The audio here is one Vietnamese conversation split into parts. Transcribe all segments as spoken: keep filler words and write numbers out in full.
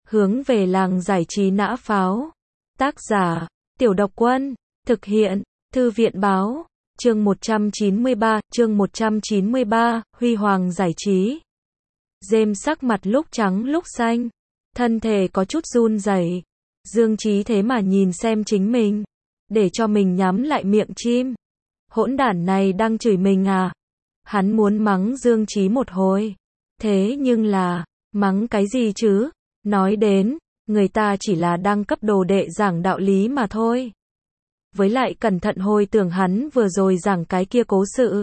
Hướng về làng giải trí nã pháo. Tác giả, Tiểu Độc Quân. Thực hiện, Thư viện báo. Chương một trăm chín mươi ba, chương một trăm chín mươi ba, Huy Hoàng giải trí. James sắc mặt lúc trắng lúc xanh, thân thể có chút run rẩy. Dương Chí thế mà nhìn xem chính mình, để cho mình nhắm lại miệng chim. Hỗn đản này đang chửi mình à? Hắn muốn mắng Dương Chí một hồi. Thế nhưng là, mắng cái gì chứ? Nói đến, người ta chỉ là đang cấp đồ đệ giảng đạo lý mà thôi. Với lại cẩn thận hồi tưởng hắn vừa rồi giảng cái kia cố sự.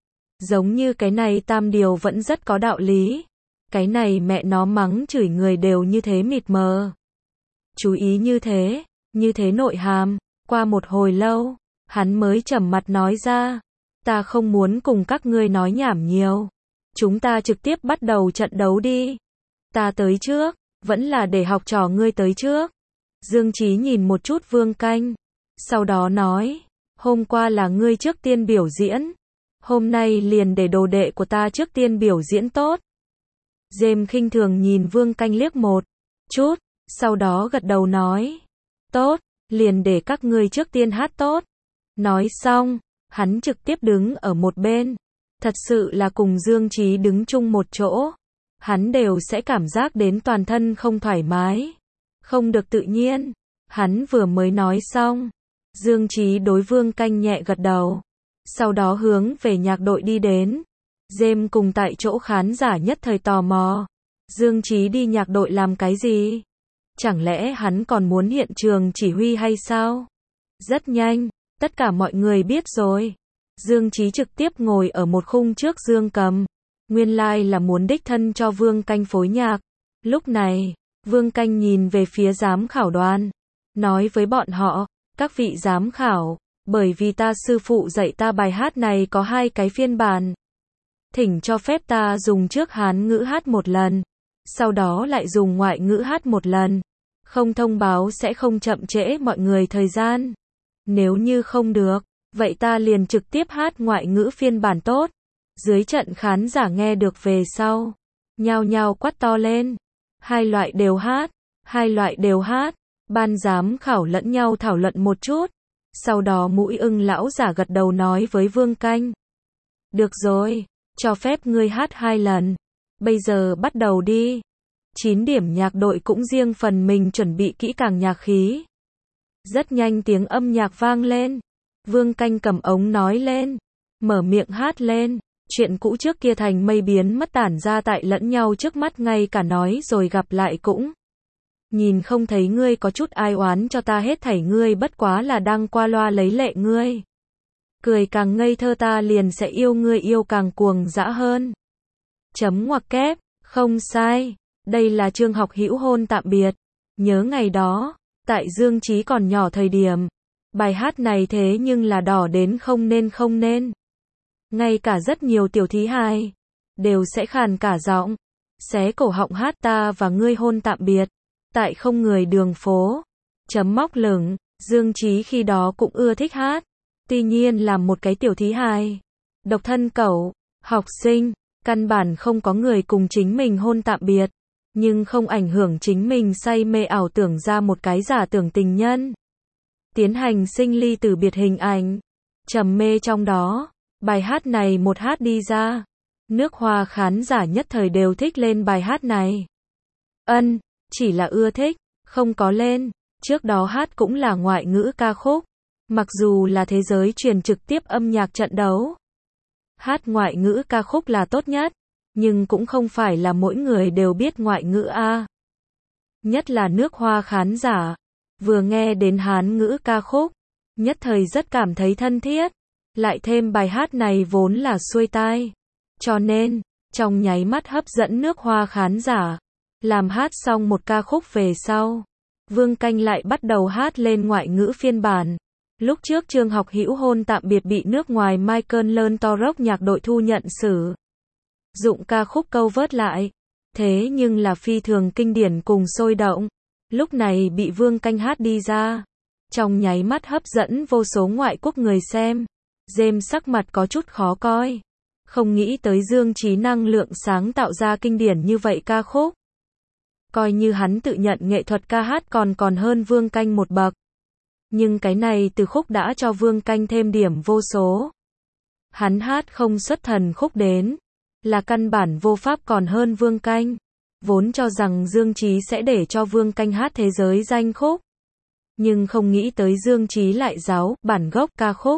Giống như cái này tam điều vẫn rất có đạo lý. Cái này mẹ nó mắng chửi người đều như thế mịt mờ. Chú ý như thế, như thế nội hàm. Qua một hồi lâu, hắn mới trầm mặt nói ra. Ta không muốn cùng các ngươi nói nhảm nhiều. Chúng ta trực tiếp bắt đầu trận đấu đi. Ta tới trước, vẫn là để học trò ngươi tới trước. Dương Chí nhìn một chút Vương Canh. Sau đó nói, hôm qua là ngươi trước tiên biểu diễn. Hôm nay liền để đồ đệ của ta trước tiên biểu diễn tốt. James khinh thường nhìn Vương Canh liếc một chút, sau đó gật đầu nói, tốt, liền để các ngươi trước tiên hát tốt. Nói xong, hắn trực tiếp đứng ở một bên. Thật sự là cùng Dương Chí đứng chung một chỗ, hắn đều sẽ cảm giác đến toàn thân không thoải mái, không được tự nhiên. Hắn vừa mới nói xong, Dương Chí đối Vương Canh nhẹ gật đầu, sau đó hướng về nhạc đội đi đến. James cùng tại chỗ khán giả nhất thời tò mò, Dương Chí đi nhạc đội làm cái gì? Chẳng lẽ hắn còn muốn hiện trường chỉ huy hay sao? Rất nhanh, tất cả mọi người biết rồi. Dương Chí trực tiếp ngồi ở một khung trước Dương Cầm. Nguyên lai like là muốn đích thân cho Vương Canh phối nhạc. Lúc này, Vương Canh nhìn về phía giám khảo đoàn, nói với bọn họ, các vị giám khảo, bởi vì ta sư phụ dạy ta bài hát này có hai cái phiên bản. Thỉnh cho phép ta dùng trước Hán ngữ hát một lần, sau đó lại dùng ngoại ngữ hát một lần. Không thông báo sẽ không chậm trễ mọi người thời gian. Nếu như không được, vậy ta liền trực tiếp hát ngoại ngữ phiên bản tốt. Dưới trận khán giả nghe được về sau, nhao nhao quát to lên. Hai loại đều hát, hai loại đều hát. Ban giám khảo lẫn nhau thảo luận một chút. Sau đó Mũi Ưng lão giả gật đầu nói với Vương Canh. Được rồi, cho phép ngươi hát hai lần. Bây giờ bắt đầu đi. Chín điểm nhạc đội cũng riêng phần mình chuẩn bị kỹ càng nhạc khí. Rất nhanh tiếng âm nhạc vang lên. Vương Canh cầm ống nói lên, mở miệng hát lên. Chuyện cũ trước kia thành mây biến mất tản ra tại lẫn nhau trước mắt, ngay cả nói rồi gặp lại cũng nhìn không thấy ngươi có chút ai oán cho ta, hết thảy ngươi bất quá là đang qua loa lấy lệ ngươi. Cười càng ngây thơ ta liền sẽ yêu ngươi yêu càng cuồng dã hơn. Chấm ngoặc kép, không sai. Đây là Trương Học Hữu hôn tạm biệt. Nhớ ngày đó, tại Dương Chí còn nhỏ thời điểm, bài hát này thế nhưng là đỏ đến không nên không nên. Ngay cả rất nhiều tiểu thí hài đều sẽ khàn cả giọng, xé cổ họng hát ta và ngươi hôn tạm biệt, tại không người đường phố. Chấm móc lửng, Dương Chí khi đó cũng ưa thích hát. Tuy nhiên là một cái tiểu thí hài, độc thân cẩu, học sinh, căn bản không có người cùng chính mình hôn tạm biệt. Nhưng không ảnh hưởng chính mình say mê ảo tưởng ra một cái giả tưởng tình nhân. Tiến hành sinh ly tử biệt hình ảnh. Trầm mê trong đó. Bài hát này một hát đi ra. Nước Hoa khán giả nhất thời đều thích lên bài hát này. Ân, chỉ là ưa thích, không có lên. Trước đó hát cũng là ngoại ngữ ca khúc. Mặc dù là thế giới truyền trực tiếp âm nhạc trận đấu. Hát ngoại ngữ ca khúc là tốt nhất. Nhưng cũng không phải là mỗi người đều biết ngoại ngữ A. Nhất là nước Hoa khán giả. Vừa nghe đến Hán ngữ ca khúc, nhất thời rất cảm thấy thân thiết. Lại thêm bài hát này vốn là xuôi tai. Cho nên, trong nháy mắt hấp dẫn nước Hoa khán giả. Làm hát xong một ca khúc về sau, Vương Canh lại bắt đầu hát lên ngoại ngữ phiên bản. Lúc trước Trương Học Hữu hôn tạm biệt bị nước ngoài Michael Learn to Rock nhạc đội thu nhận sử dụng ca khúc câu vớt lại. Thế nhưng là phi thường kinh điển cùng sôi động. Lúc này bị Vương Canh hát đi ra. Trong nháy mắt hấp dẫn vô số ngoại quốc người xem. James sắc mặt có chút khó coi. Không nghĩ tới Dương Chí năng lượng sáng tạo ra kinh điển như vậy ca khúc. coi như hắn tự nhận nghệ thuật ca hát còn còn hơn Vương Canh một bậc. Nhưng cái này từ khúc đã cho Vương Canh thêm điểm vô số. Hắn hát không xuất thần khúc đến, là căn bản vô pháp còn hơn Vương Canh. Vốn cho rằng Dương Chí sẽ để cho Vương Canh hát thế giới danh khúc. Nhưng không nghĩ tới Dương Chí lại giáo bản gốc ca khúc.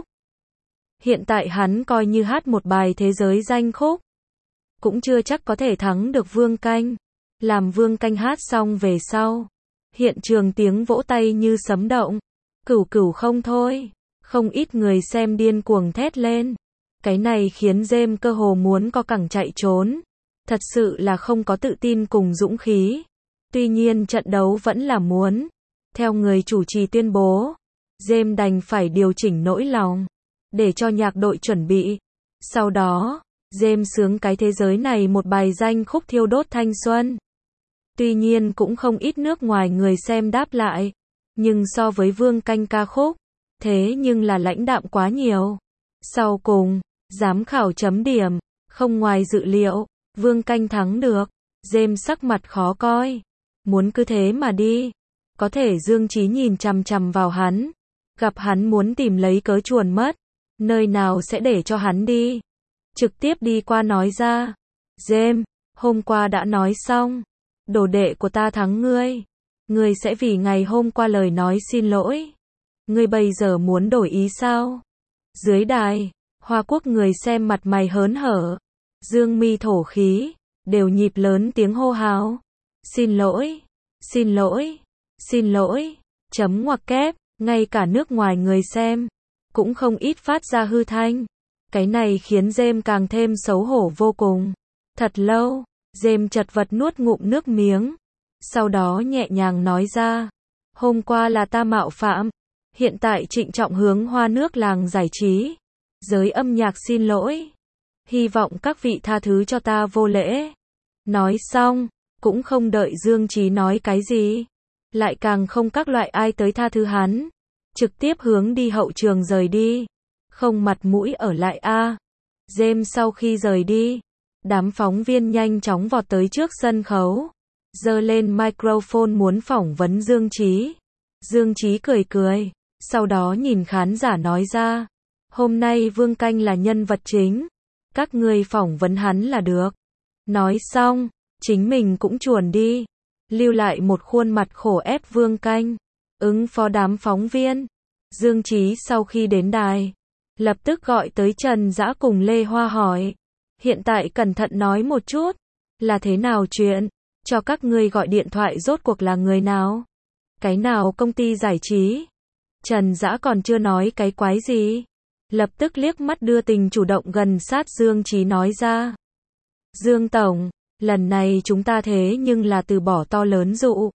Hiện tại hắn coi như hát một bài thế giới danh khúc, cũng chưa chắc có thể thắng được Vương Canh. Làm Vương Canh hát xong về sau, hiện trường tiếng vỗ tay như sấm động, cửu cửu không thôi, không ít người xem điên cuồng thét lên. Cái này khiến James cơ hồ muốn co cẳng chạy trốn, thật sự là không có tự tin cùng dũng khí. Tuy nhiên trận đấu vẫn là muốn. Theo người chủ trì tuyên bố, James đành phải điều chỉnh nỗi lòng, để cho nhạc đội chuẩn bị. Sau đó, James sướng cái thế giới này một bài danh khúc thiêu đốt thanh xuân. Tuy nhiên cũng không ít nước ngoài người xem đáp lại, nhưng so với Vương Canh ca khúc, thế nhưng là lãnh đạm quá nhiều. Sau cùng, giám khảo chấm điểm, không ngoài dự liệu, Vương Canh thắng được. James sắc mặt khó coi, muốn cứ thế mà đi. Có thể Dương Chí nhìn chằm chằm vào hắn, gặp hắn muốn tìm lấy cớ chuồn mất, nơi nào sẽ để cho hắn đi. Trực tiếp đi qua nói ra, James, hôm qua đã nói xong, đồ đệ của ta thắng ngươi. Ngươi sẽ vì ngày hôm qua lời nói xin lỗi. Ngươi bây giờ muốn đổi ý sao? Dưới đài, Hoa Quốc người xem mặt mày hớn hở, dương mi thổ khí, đều nhịp lớn tiếng hô hào. Xin lỗi, xin lỗi, xin lỗi, chấm ngoặc kép, ngay cả nước ngoài người xem, cũng không ít phát ra hư thanh. Cái này khiến James càng thêm xấu hổ vô cùng. Thật lâu, James chật vật nuốt ngụm nước miếng. Sau đó nhẹ nhàng nói ra, hôm qua là ta mạo phạm, hiện tại trịnh trọng hướng Hoa nước làng giải trí, giới âm nhạc xin lỗi. Hy vọng các vị tha thứ cho ta vô lễ. Nói xong, cũng không đợi Dương Chí nói cái gì, lại càng không các loại ai tới tha thứ hắn, trực tiếp hướng đi hậu trường rời đi. Không mặt mũi ở lại a. À. James sau khi rời đi, đám phóng viên nhanh chóng vọt tới trước sân khấu, giơ lên microphone muốn phỏng vấn Dương Chí. Dương Chí cười cười, sau đó nhìn khán giả nói ra, hôm nay Vương Canh là nhân vật chính, các ngươi phỏng vấn hắn là được. Nói xong, chính mình cũng chuồn đi, lưu lại một khuôn mặt khổ ép Vương Canh, ứng phó đám phóng viên. Dương Chí sau khi đến đài, lập tức gọi tới Trần Dã cùng Lê Hoa hỏi, hiện tại cẩn thận nói một chút, là thế nào chuyện, cho các ngươi gọi điện thoại rốt cuộc là người nào, cái nào công ty giải trí. Trần Dã còn chưa nói cái quái gì, lập tức liếc mắt đưa tình chủ động gần sát Dương Chí nói ra, Dương Tổng, lần này chúng ta thế nhưng là từ bỏ to lớn dụ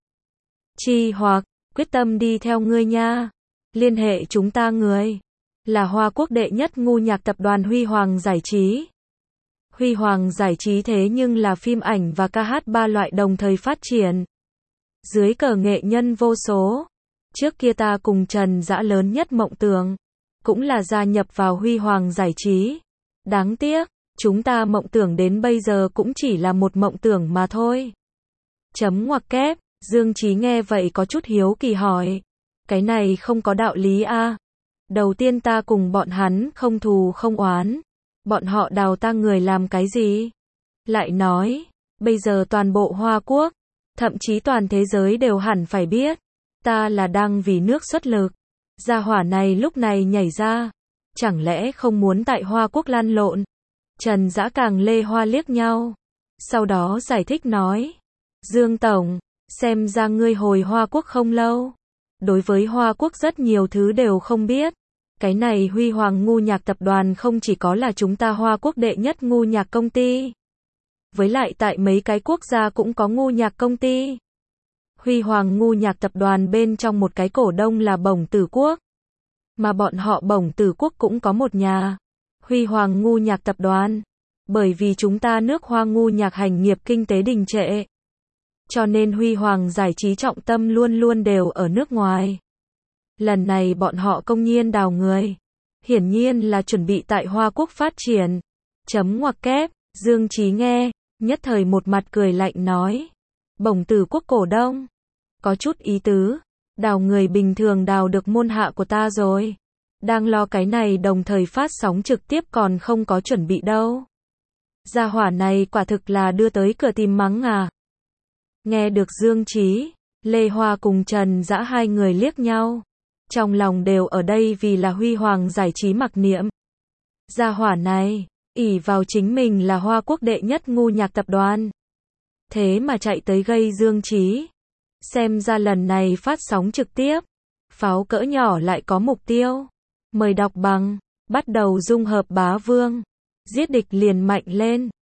chi hoặc, quyết tâm đi theo ngươi nha. Liên hệ chúng ta người, là Hoa Quốc đệ nhất ngu nhạc tập đoàn Huy Hoàng Giải trí. Huy Hoàng Giải trí thế nhưng là phim ảnh và ca hát ba loại đồng thời phát triển. Dưới cờ nghệ nhân vô số. Trước kia ta cùng Trần Dã lớn nhất mộng tưởng, cũng là gia nhập vào Huy Hoàng Giải trí. Đáng tiếc, chúng ta mộng tưởng đến bây giờ cũng chỉ là một mộng tưởng mà thôi. Chấm ngoặc kép, Dương Chí nghe vậy có chút hiếu kỳ hỏi, cái này không có đạo lý a. À? Đầu tiên ta cùng bọn hắn không thù không oán, bọn họ đào ta người làm cái gì? Lại nói, bây giờ toàn bộ Hoa Quốc, thậm chí toàn thế giới đều hẳn phải biết, ta là đang vì nước xuất lực. Gia hỏa này lúc này nhảy ra, chẳng lẽ không muốn tại Hoa Quốc lăn lộn? Trần Dã càng Lê Hoa liếc nhau, sau đó giải thích nói, Dương Tổng, xem ra ngươi hồi Hoa Quốc không lâu, đối với Hoa Quốc rất nhiều thứ đều không biết. Cái này Huy Hoàng ngu nhạc tập đoàn không chỉ có là chúng ta Hoa Quốc đệ nhất ngu nhạc công ty, với lại tại mấy cái quốc gia cũng có ngu nhạc công ty. Huy Hoàng ngu nhạc tập đoàn bên trong một cái cổ đông là Bổng Tử Quốc, mà bọn họ Bổng Tử Quốc cũng có một nhà, Huy Hoàng ngu nhạc tập đoàn. Bởi vì chúng ta nước Hoa ngu nhạc hành nghiệp kinh tế đình trệ, cho nên Huy Hoàng Giải trí trọng tâm luôn luôn đều ở nước ngoài. Lần này bọn họ công nhiên đào người, hiển nhiên là chuẩn bị tại Hoa Quốc phát triển. Chấm ngoặc kép, Dương Chí nghe, nhất thời một mặt cười lạnh nói, Bổng tử quốc cổ đông. Có chút ý tứ. Đào người bình thường đào được môn hạ của ta rồi. Đang lo cái này đồng thời phát sóng trực tiếp còn không có chuẩn bị đâu. Gia hỏa này quả thực là đưa tới cửa tìm mắng à. Nghe được Dương Chí, Lê Hoa cùng Trần Dã hai người liếc nhau. Trong lòng đều ở đây vì là Huy Hoàng Giải Trí mặc niệm. Gia hỏa này, ỷ vào chính mình là Hoa Quốc đệ nhất ngu nhạc tập đoàn. Thế mà chạy tới gây Dương Chí. Xem ra lần này phát sóng trực tiếp, pháo cỡ nhỏ lại có mục tiêu. Mời đọc bằng, bắt đầu dung hợp bá vương. Giết địch liền mạnh lên.